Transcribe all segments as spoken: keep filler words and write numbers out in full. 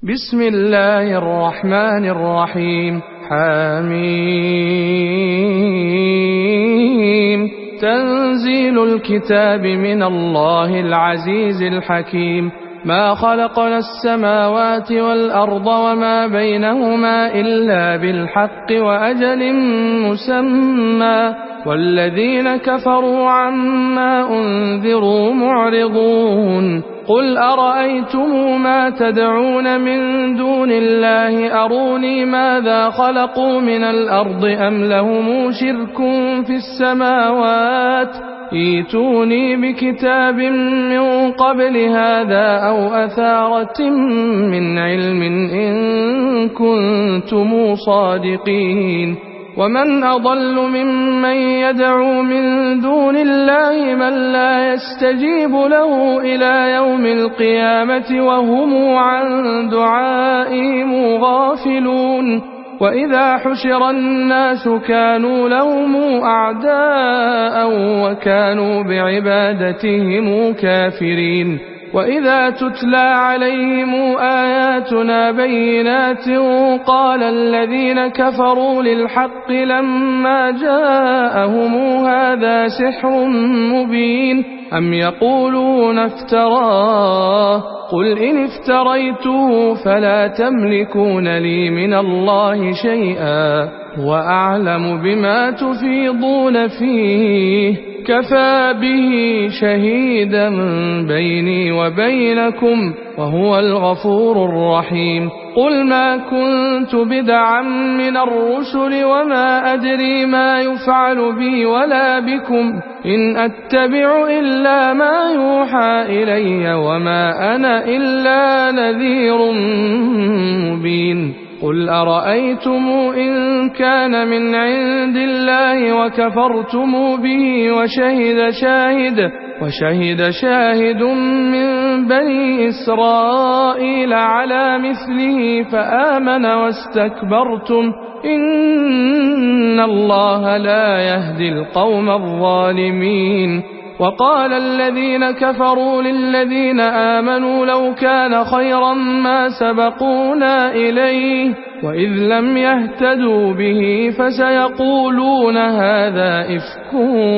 بسم الله الرحمن الرحيم. حميم. تنزيل الكتاب من الله العزيز الحكيم. ما خلقنا السماوات والأرض وما بينهما إلا بالحق وأجل مسمى، والذين كفروا عما أنذروا معرضون. قل أرأيتم ما تدعون من دون الله أروني ماذا خلقوا من الأرض أم لهم شرك في السماوات ائتوني بكتاب من قبل هذا أو أثارة من علم إن كنتم صادقين. ومن أضل ممن يدعو من دون الله من لا يستجيب له إلى يوم القيامة وهم عن دعائهم غافلون. وإذا حشر الناس كانوا لهم أعداء وكانوا بعبادتهم كافرين. وإذا تتلى عليهم آياتنا بينات قال الذين كفروا للحق لما جاءهم هذا سحر مبين أم يقولون افتراه قل إن افتريته فلا تملكون لي من الله شيئا وأعلم بما تفيضون فيه كفى به شهيدا بيني وبينكم وهو الغفور الرحيم. قل ما كنت بدعا من الرسل وما أدري ما يفعل بي ولا بكم إن أتبع إلا ما يوحى إلي وما أنا إلا نذير مبين. قل أرأيتم إن كان من عند الله وكفرتم به وشهد شاهد وشهد شاهد من بني إسرائيل على مثله فآمن واستكبرتم إن الله لا يهدي القوم الظالمين. وقال الذين كفروا للذين آمنوا لو كان خيرا ما سبقونا إليه وإذ لم يهتدوا به فسيقولون هذا إفك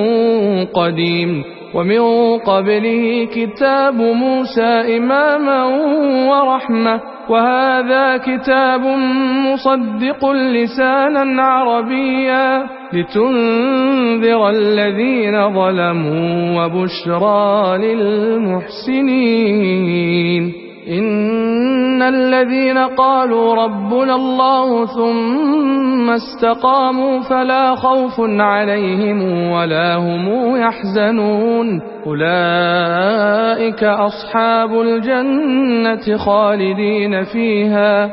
قديم. ومن قبله كتاب موسى إماما ورحمة وهذا كتاب مصدق لسانا عربيا لتنذر الذين ظلموا وبشرى للمحسنين. إن الذين قالوا ربنا الله ثم استقاموا فلا خوف عليهم ولا هم يحزنون أولئك أصحاب الجنة خالدين فيها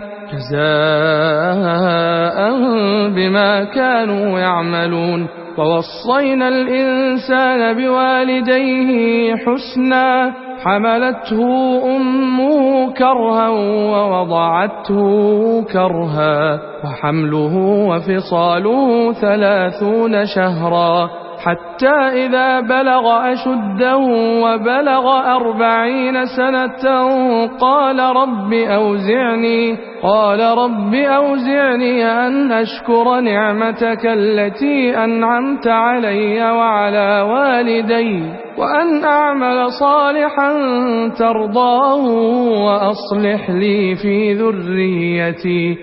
جزاء بما كانوا يعملون. ووصينا الإنسان بوالديه حسنا حملته أمه كرها ووضعته كرها وحمله وفصاله ثلاثون شهرا حتى إذا بلغ أشده وبلغ أربعين سنة قال رب أوزعني قال رب أوزعني أن أشكر نعمتك التي أنعمت علي وعلى والدي وأن أعمل صالحا ترضاه وأصلح لي في ذريتي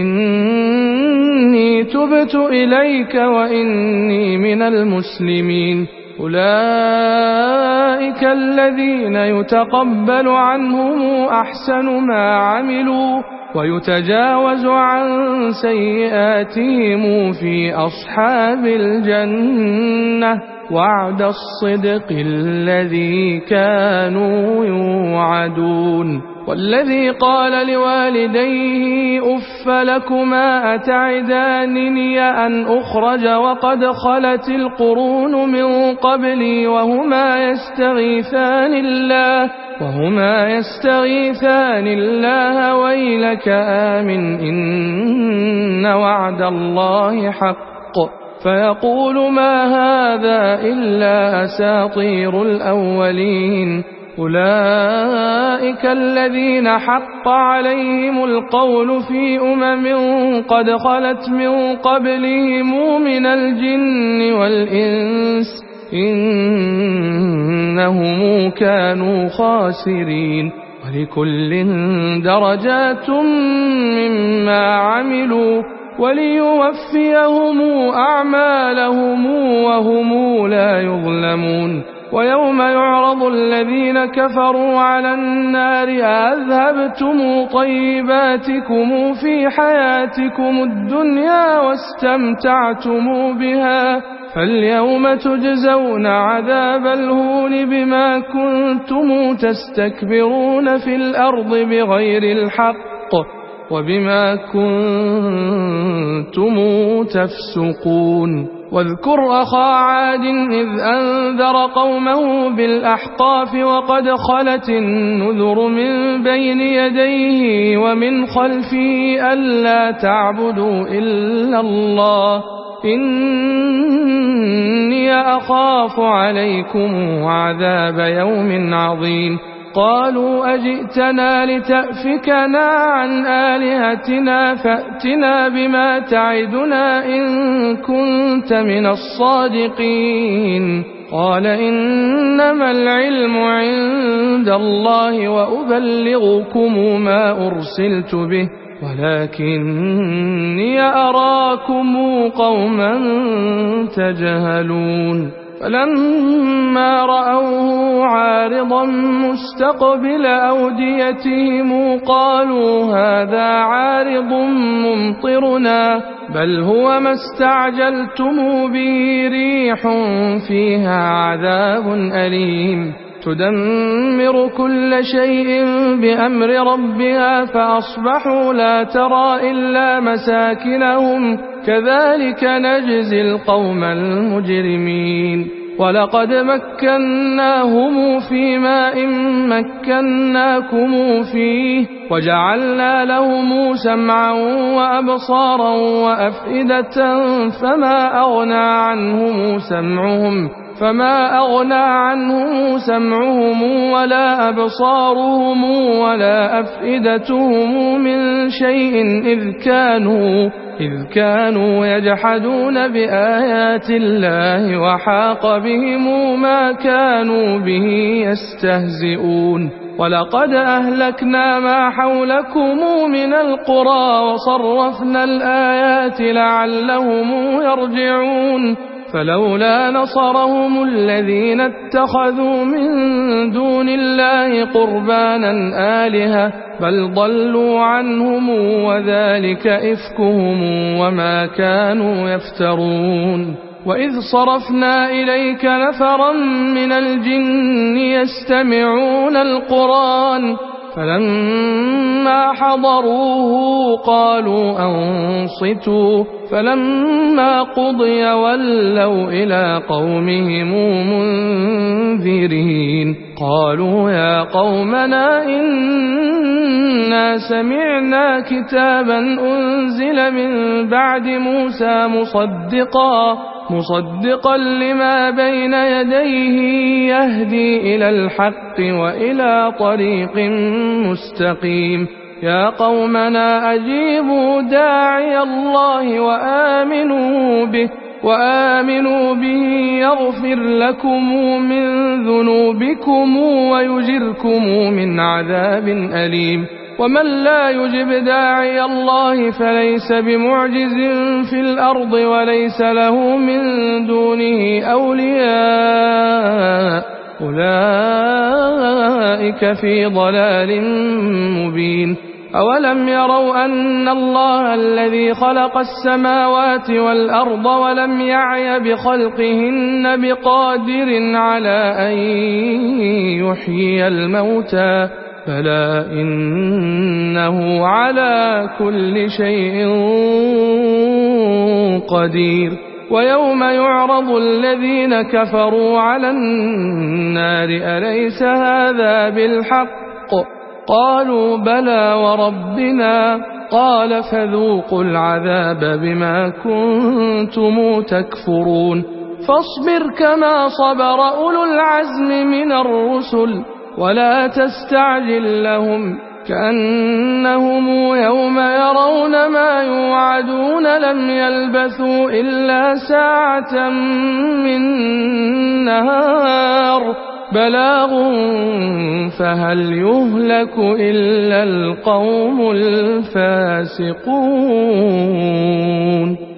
إني تبت إليك وإني من المسلمين. أولئك الذين يتقبل عنهم أحسن ما عملوا ويتجاوز عن سيئاتهم في أصحاب الجنة وعد الصدق الذي كانوا يوعدون. والذي قال لوالديه أف لكما أتعدانني أن أخرج وقد خلت القرون من قبلي وهما يستغيثان الله وهما يستغيثان الله ويلك آمن إن وعد الله حق فيقول ما هذا إلا أساطير الأولين أولئك الذين حق عليهم القول في أمم قد خلت من قبلهم من الجن والإنس إنهم كانوا خاسرين ولكل درجات مما عملوا وليوفيهم أعمالهم وهم لا يظلمون ويوم يعرض الذين كفروا على النار أذهبتم طيباتكم في حياتكم الدنيا واستمتعتم بها فاليوم تجزون عذاب الهون بما كنتم تستكبرون في الأرض بغير الحق وبما كنتم تفسقون واذكر أخا عاد إذ أنذر قومه بالأحقاف وقد خلت النذر من بين يديه ومن خلفه ألا تعبدوا إلا الله إني أخاف عليكم عذاب يوم عظيم قالوا أجئتنا لتأفكنا عن آلهتنا فأتنا بما تعدنا إن كنت من الصادقين قال إنما العلم عند الله وأبلغكم ما أرسلت به ولكني أراكم قوما تجهلون فلما رأوه عارضا مستقبل أوديتهم قالوا هذا عارض ممطرنا بل هو ما استعجلتم به ريح فيها عذاب أليم تدمر كل شيء بأمر ربها فأصبحوا لا ترى إلا مساكنهم كذلك نجزي القوم المجرمين ولقد مكناهم في ماء مكناكم فيه وجعلنا لهم سمعا وأبصارا وأفئدة فما أغنى عنهم سمعهم فما أغنى عنهم سمعهم ولا أبصارهم ولا أفئدتهم من شيء إذ كانوا إذ كانوا يجحدون بآيات الله وحاق بهم ما كانوا به يستهزئون ولقد أهلكنا ما حولكم من القرى وصرفنا الآيات لعلهم يرجعون فلولا نصرهم الذين اتخذوا من دون الله قربانا آلهة بل ضلوا عنهم وذلك إفكهم وما كانوا يفترون وإذ صرفنا إليك نفرا من الجن يستمعون القرآن فلما حضروه قالوا أنصتوا فلما قضي ولوا إلى قومهم منذرين قالوا يا قومنا إنا سمعنا كتابا أنزل من بعد موسى مصدقا مصدقا لما بين يديه يهدي إلى الحق وإلى طريق مستقيم يا قومنا أجيبوا داعي الله وآمنوا به وآمنوا به يغفر لكم من ذنوبكم ويجركم من عذاب أليم ومن لا يجب داعي الله فليس بمعجز في الأرض وليس له من دونه أولياء أولئك في ضلال مبين أولم يروا أن الله الذي خلق السماوات والأرض ولم يعي بخلقهن بقادر على أن يحيي الموتى بلى إنه على كل شيء قدير ويوم يعرض الذين كفروا على النار أليس هذا بالحق قالوا بلى وربنا قال فذوقوا العذاب بما كنتم تكفرون فاصبر كما صبر أولو العزم من الرسل ولا تستعجل لهم كأنهم يوم يرون ما يوعدون لم يلبثوا إلا ساعة من نهار بلاغ فهل يهلك إلا القوم الفاسقون.